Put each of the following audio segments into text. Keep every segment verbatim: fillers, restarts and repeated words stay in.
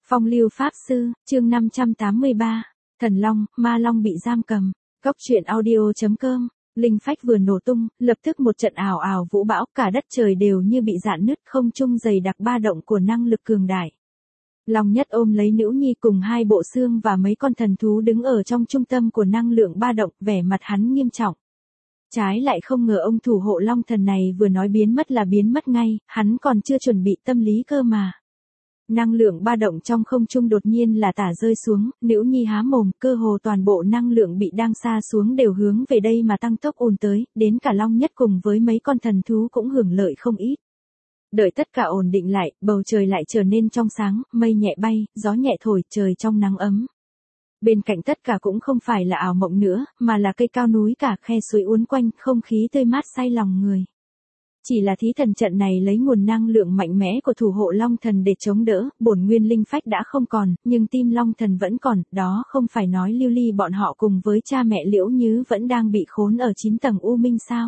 Phong lưu pháp sư, chương năm trăm tám mươi ba, Thần Long, Ma Long bị giam cầm. Góc truyện audio chấm com. Linh phách vừa nổ tung, lập tức một trận ảo ảo vũ bão, cả đất trời đều như bị rạn nứt, không trung dày đặc ba động của năng lực cường đại. Long Nhất ôm lấy Nữ Nhi cùng hai bộ xương và mấy con thần thú đứng ở trong trung tâm của năng lượng ba động, vẻ mặt hắn nghiêm trọng. Trái lại không ngờ ông thủ hộ Long Thần này vừa nói biến mất là biến mất ngay, hắn còn chưa chuẩn bị tâm lý cơ mà. Năng lượng ba động trong không trung đột nhiên là tả rơi xuống, Nữ Nhi há mồm, cơ hồ toàn bộ năng lượng bị đang xa xuống đều hướng về đây mà tăng tốc ùn tới, đến cả Long Nhất cùng với mấy con thần thú cũng hưởng lợi không ít. Đợi tất cả ổn định lại, bầu trời lại trở nên trong sáng, mây nhẹ bay, gió nhẹ thổi, trời trong nắng ấm. Bên cạnh tất cả cũng không phải là ảo mộng nữa, mà là cây cao núi cả, khe suối uốn quanh, không khí tươi mát say lòng người. Chỉ là thí thần trận này lấy nguồn năng lượng mạnh mẽ của thủ hộ Long Thần để chống đỡ, bổn nguyên linh phách đã không còn, nhưng tim Long Thần vẫn còn, đó không phải nói Lưu Ly bọn họ cùng với cha mẹ Liễu Nhứ vẫn đang bị khốn ở chín tầng U Minh sao?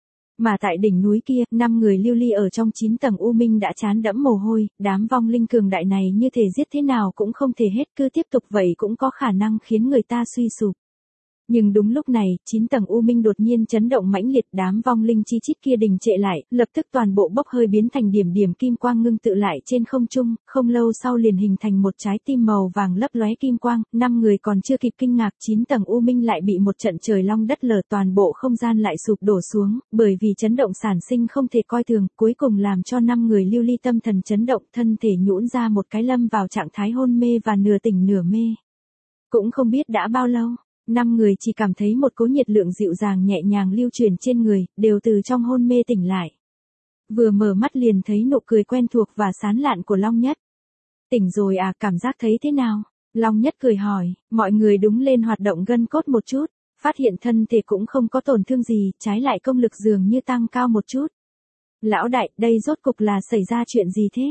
Mà tại đỉnh núi kia, năm người Lưu Ly ở trong chín tầng U Minh đã chán đẫm mồ hôi, đám vong linh cường đại này như thể giết thế nào cũng không thể hết, cứ tiếp tục vậy cũng có khả năng khiến người ta suy sụp. Nhưng đúng lúc này, chín tầng U Minh đột nhiên chấn động mãnh liệt, đám vong linh chi chít kia đình trệ lại, lập tức toàn bộ bốc hơi biến thành điểm điểm kim quang ngưng tụ lại trên không trung, không lâu sau liền hình thành một trái tim màu vàng lấp lóe kim quang, năm người còn chưa kịp kinh ngạc, chín tầng U Minh lại bị một trận trời long đất lở, toàn bộ không gian lại sụp đổ xuống, bởi vì chấn động sản sinh không thể coi thường, cuối cùng làm cho năm người Lưu Ly tâm thần chấn động, thân thể nhũn ra một cái lâm vào trạng thái hôn mê và nửa tỉnh nửa mê. Cũng không biết đã bao lâu. Năm người chỉ cảm thấy một cỗ nhiệt lượng dịu dàng nhẹ nhàng lưu truyền trên người, đều từ trong hôn mê tỉnh lại. Vừa mở mắt liền thấy nụ cười quen thuộc và sán lạn của Long Nhất. Tỉnh rồi à, cảm giác thấy thế nào? Long Nhất cười hỏi, mọi người đúng lên hoạt động gân cốt một chút, phát hiện thân thể cũng không có tổn thương gì, trái lại công lực dường như tăng cao một chút. Lão đại, đây rốt cục là xảy ra chuyện gì thế?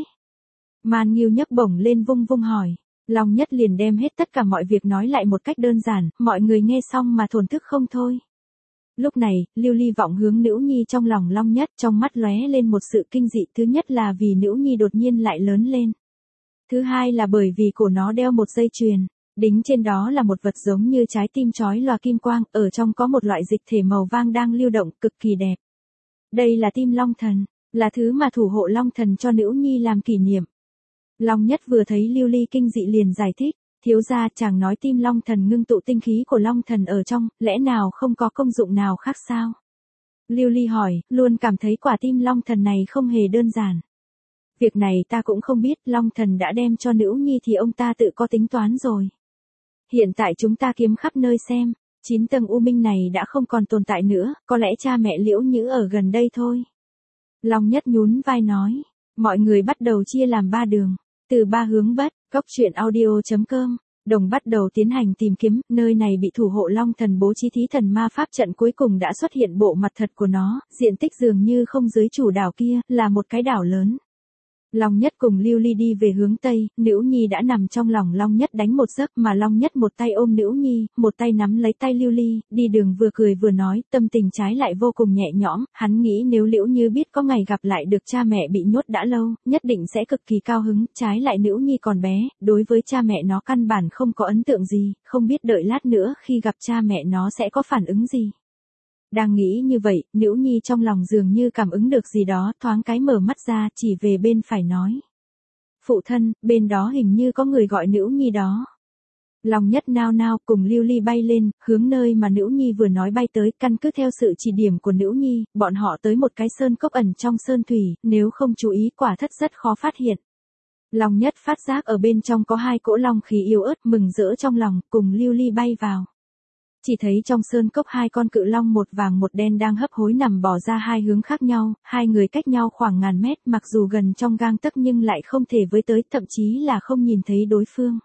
Man Nghiêu nhấc bổng lên vung vung hỏi. Long Nhất liền đem hết tất cả mọi việc nói lại một cách đơn giản, mọi người nghe xong mà thổn thức không thôi. Lúc này, Lưu Ly vọng hướng Nữ Nhi trong lòng Long Nhất, trong mắt lóe lên một sự kinh dị, thứ nhất là vì Nữ Nhi đột nhiên lại lớn lên. Thứ hai là bởi vì cổ nó đeo một dây chuyền, đính trên đó là một vật giống như trái tim chói lòa kim quang, ở trong có một loại dịch thể màu vàng đang lưu động, cực kỳ đẹp. Đây là tim Long Thần, là thứ mà thủ hộ Long Thần cho Nữ Nhi làm kỷ niệm. Long Nhất vừa thấy Lưu Ly kinh dị liền giải thích, thiếu gia chàng nói tim Long Thần ngưng tụ tinh khí của Long Thần ở trong, lẽ nào không có công dụng nào khác sao? Lưu Ly hỏi, luôn cảm thấy quả tim Long Thần này không hề đơn giản. Việc này ta cũng không biết, Long Thần đã đem cho Nữ Nhi thì ông ta tự có tính toán rồi. Hiện tại chúng ta kiếm khắp nơi xem, chín tầng U Minh này đã không còn tồn tại nữa, có lẽ cha mẹ Liễu Nhứ ở gần đây thôi. Long Nhất nhún vai nói, mọi người bắt đầu chia làm ba đường. Từ ba hướng bất, góc truyện audio chấm com, đồng bắt đầu tiến hành tìm kiếm, nơi này bị thủ hộ Long Thần bố trí thí thần ma pháp trận, cuối cùng đã xuất hiện bộ mặt thật của nó, diện tích dường như không dưới chủ đảo kia, là một cái đảo lớn. Long Nhất cùng Lưu Ly đi về hướng Tây, Nữ Nhi đã nằm trong lòng Long Nhất đánh một giấc, mà Long Nhất một tay ôm Nữ Nhi, một tay nắm lấy tay Lưu Ly, đi đường vừa cười vừa nói, tâm tình trái lại vô cùng nhẹ nhõm, hắn nghĩ nếu Liễu Như biết có ngày gặp lại được cha mẹ bị nhốt đã lâu, nhất định sẽ cực kỳ cao hứng, trái lại Nữ Nhi còn bé, đối với cha mẹ nó căn bản không có ấn tượng gì, không biết đợi lát nữa khi gặp cha mẹ nó sẽ có phản ứng gì. Đang nghĩ như vậy, Nữ Nhi trong lòng dường như cảm ứng được gì đó, thoáng cái mở mắt ra, chỉ về bên phải nói. Phụ thân, bên đó hình như có người gọi Nữ Nhi đó. Long Nhất nao nao cùng Lưu Ly bay lên, hướng nơi mà Nữ Nhi vừa nói bay tới, căn cứ theo sự chỉ điểm của Nữ Nhi, bọn họ tới một cái sơn cốc ẩn trong sơn thủy, nếu không chú ý quả thất rất khó phát hiện. Long Nhất phát giác ở bên trong có hai cỗ long khí yếu ớt, mừng rỡ trong lòng, cùng Lưu Ly bay vào. Chỉ thấy trong sơn cốc hai con cự long một vàng một đen đang hấp hối nằm bò ra hai hướng khác nhau, hai người cách nhau khoảng ngàn mét, mặc dù gần trong gang tấc nhưng lại không thể với tới, thậm chí là không nhìn thấy đối phương.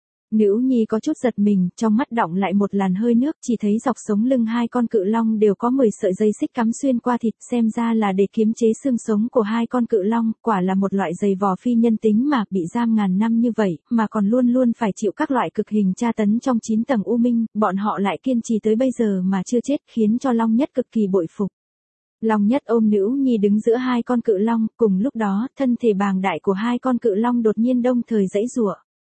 Nữ Nhi có chút giật mình, trong mắt đọng lại một làn hơi nước, chỉ thấy dọc sống lưng hai con cự long đều có mười sợi dây xích cắm xuyên qua thịt, xem ra là để kiềm chế xương sống của hai con cự long, quả là một loại giày vò phi nhân tính mà, bị giam ngàn năm như vậy, mà còn luôn luôn phải chịu các loại cực hình tra tấn trong chín tầng U Minh, bọn họ lại kiên trì tới bây giờ mà chưa chết, khiến cho Long Nhất cực kỳ bội phục. Long Nhất ôm Nữ Nhi đứng giữa hai con cự long, cùng lúc đó, thân thể bàng đại của hai con cự long đột nhiên đồng thời giãy giụa.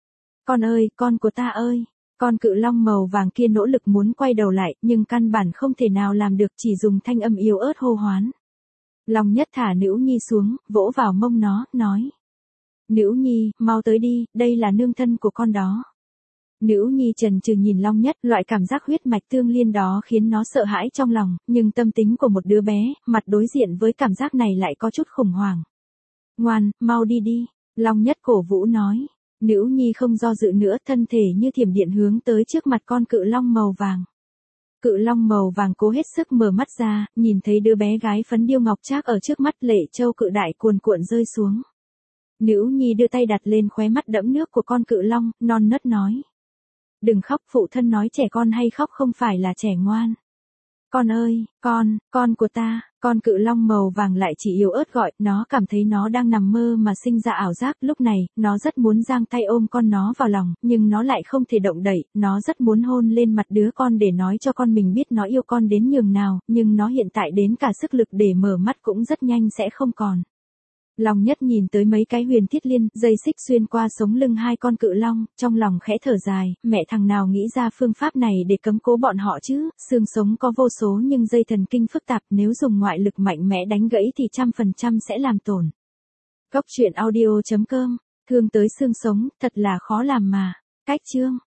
Con ơi, con của ta ơi. Con cự long màu vàng kia nỗ lực muốn quay đầu lại, nhưng căn bản không thể nào làm được, chỉ dùng thanh âm yếu ớt hô hoán. Long Nhất thả Nữ Nhi xuống, vỗ vào mông nó, nói. Nữ Nhi, mau tới đi, đây là nương thân của con đó. Nữ Nhi chần chừ nhìn Long Nhất, loại cảm giác huyết mạch tương liên đó khiến nó sợ hãi trong lòng, nhưng tâm tính của một đứa bé, mặt đối diện với cảm giác này lại có chút khủng hoảng. Ngoan, mau đi đi, Long Nhất cổ vũ nói. Nữ Nhi không do dự nữa, thân thể như thiểm điện hướng tới trước mặt con cự long màu vàng. Cự long màu vàng cố hết sức mở mắt ra, nhìn thấy đứa bé gái phấn điêu ngọc trác ở trước mắt, lệ châu cự đại cuồn cuộn rơi xuống. Nữ Nhi đưa tay đặt lên khóe mắt đẫm nước của con cự long, non nớt nói. Đừng khóc, phụ thân nói trẻ con hay khóc không phải là trẻ ngoan. Con ơi, con, con của ta, con cự long màu vàng lại chỉ yếu ớt gọi, nó cảm thấy nó đang nằm mơ mà sinh ra ảo giác, lúc này, nó rất muốn giang tay ôm con nó vào lòng, nhưng nó lại không thể động đậy, nó rất muốn hôn lên mặt đứa con để nói cho con mình biết nó yêu con đến nhường nào, nhưng nó hiện tại đến cả sức lực để mở mắt cũng rất nhanh sẽ không còn. Long Nhất nhìn tới mấy cái huyền thiết liên, dây xích xuyên qua sống lưng hai con cự long, trong lòng khẽ thở dài, mẹ thằng nào nghĩ ra phương pháp này để cấm cố bọn họ chứ, xương sống có vô số nhưng dây thần kinh phức tạp, nếu dùng ngoại lực mạnh mẽ đánh gãy thì trăm phần trăm sẽ làm tổn. Góc truyện audio chấm com, thương tới xương sống, thật là khó làm mà. Cách chương